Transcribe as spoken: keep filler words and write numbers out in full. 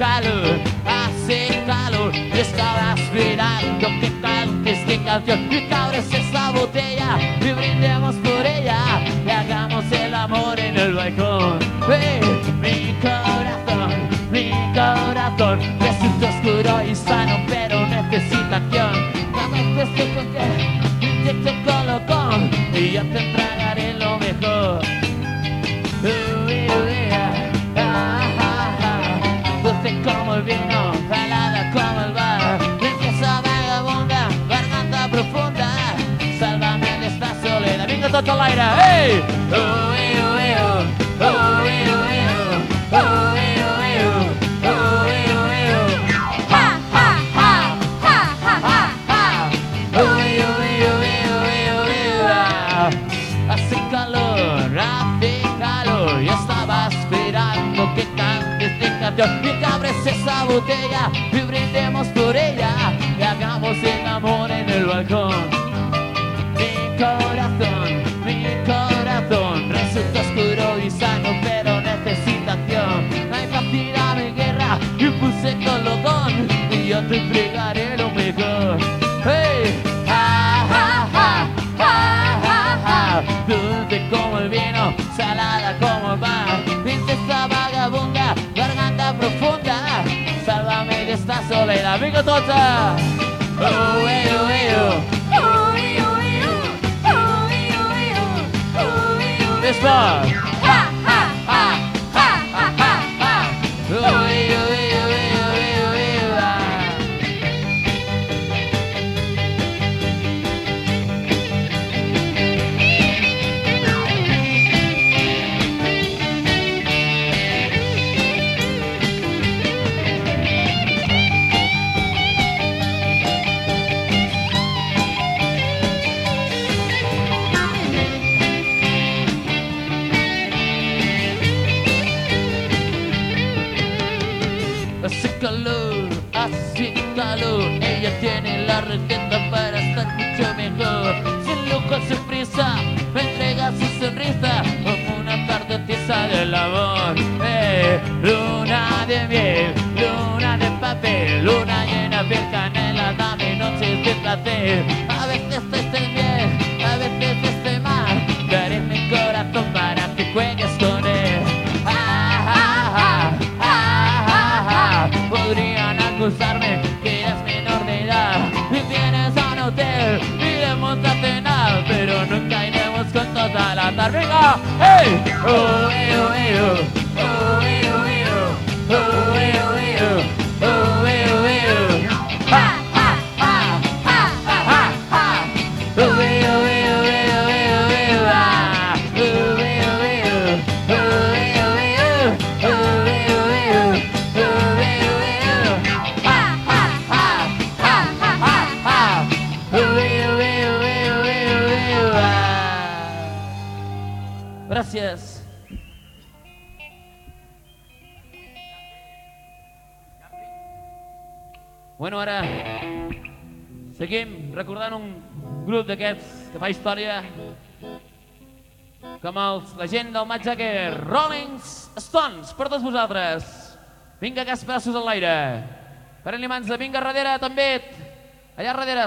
calor, hace calor y estaba esperando que cantes mi canción y que abres esa botella y brindemos por ella y hagamos el amor en el balcón. Hey, mi corazón, mi corazón resulta oscuro y sano pero necesita acción. Dame este con que inyecto colocón y yo te entregaré lo mejor. Uh, yeah, ah, ah, ah. Dulce como el vino, salada como el bar, limpieza vagabunda, garganta profunda, sálvame de esta soledad. Venga tot a l'aire, hey! Oh, eh, oh, eh, oh, oh, eh, oh, eh, oh, oh, eh, oh, eh, oh, oh, eh, oh, eh, oh. Ha, ha, ha, ha, ha, ha, ha. Oh, eh, oh, eh, oh, eh, oh, eh, oh, eh, ah. Hace calor, hace calor, yo estaba esperando que cantes esta canción y que abres esa botella y brindemos por ella y hagamos el amor en el balcón. Mi corazón, mi corazón resulta oscuro y sano pero necesita acción. No hay partida de guerra y puse colocón y yo te entregaré lo mejor. Hey, ja, ja, ja, ja, ja, ja. Dulce como el vino, salada como el mar, princesa vagabunda, garganta profunda, sálvame de esta soledad. Venga tota! Oh, eh, oh, eh, oh. Oh, eh, oh, eh, oh. Oh, eh, oh, eh, oh. Oh, eh, oh, eh, oh. Més fort! Ha, ha, ha, ha, ha, ha, ha. Oh, eh, oh, eh, oh, eh, oh, eh, oh, eh, ah. Hace calor, hace calor, ella tiene la receta para estar mucho mejor. Sin lujo, sin prisa, me entrega su sonrisa como una tarde tiesa del amor. Eh, luna de miel, luna de papel, luna llena de canela, dame noches de placer. A veces estoy bien, a veces estoy mal, daré mi corazón para que juegues con él. Ah, ah, ah, ah, ah, ah. Podrían acusarme que eres menor de edad y vienes a un hotel, iremos a cenar, pero nunca iremos con toda la tarde. ¡Venga! ¡Hey! ¡Oh, eh, oh, eh, oh! ¡Oh, eh, oh, eh, oh! ¡Oh, eh, oh, eh, oh! ¡Oh, eh, oh, eh, oh! ¡Ha, ha, ha! ¡Ha, ha, ha, ha! ¡Oh, eh, oh, eh, oh, eh, oh, eh, oh, eh, oh! ¡Ah! ¡Oh, eh, oh, eh, oh! ¡Oh, eh, oh, eh, oh! ¡Oh, eh, oh, eh, oh! ¡Oh, eh, oh, eh, oh! ¡Ha, ha, ha! ¡Ha, ha, ha, ha! ¡Oh, eh, oh, eh, oh, eh, oh, eh, oh, eh, oh! ¡Ah! Gràcies. Bueno, ara seguim recordant un grup d'aquests que fa història com els, la gent del Mick Jagger, Rolling Stones, per tots vosaltres. Vinga, aquests braços en l'aire. Paren-li mans de vinga darrere també, allà darrere.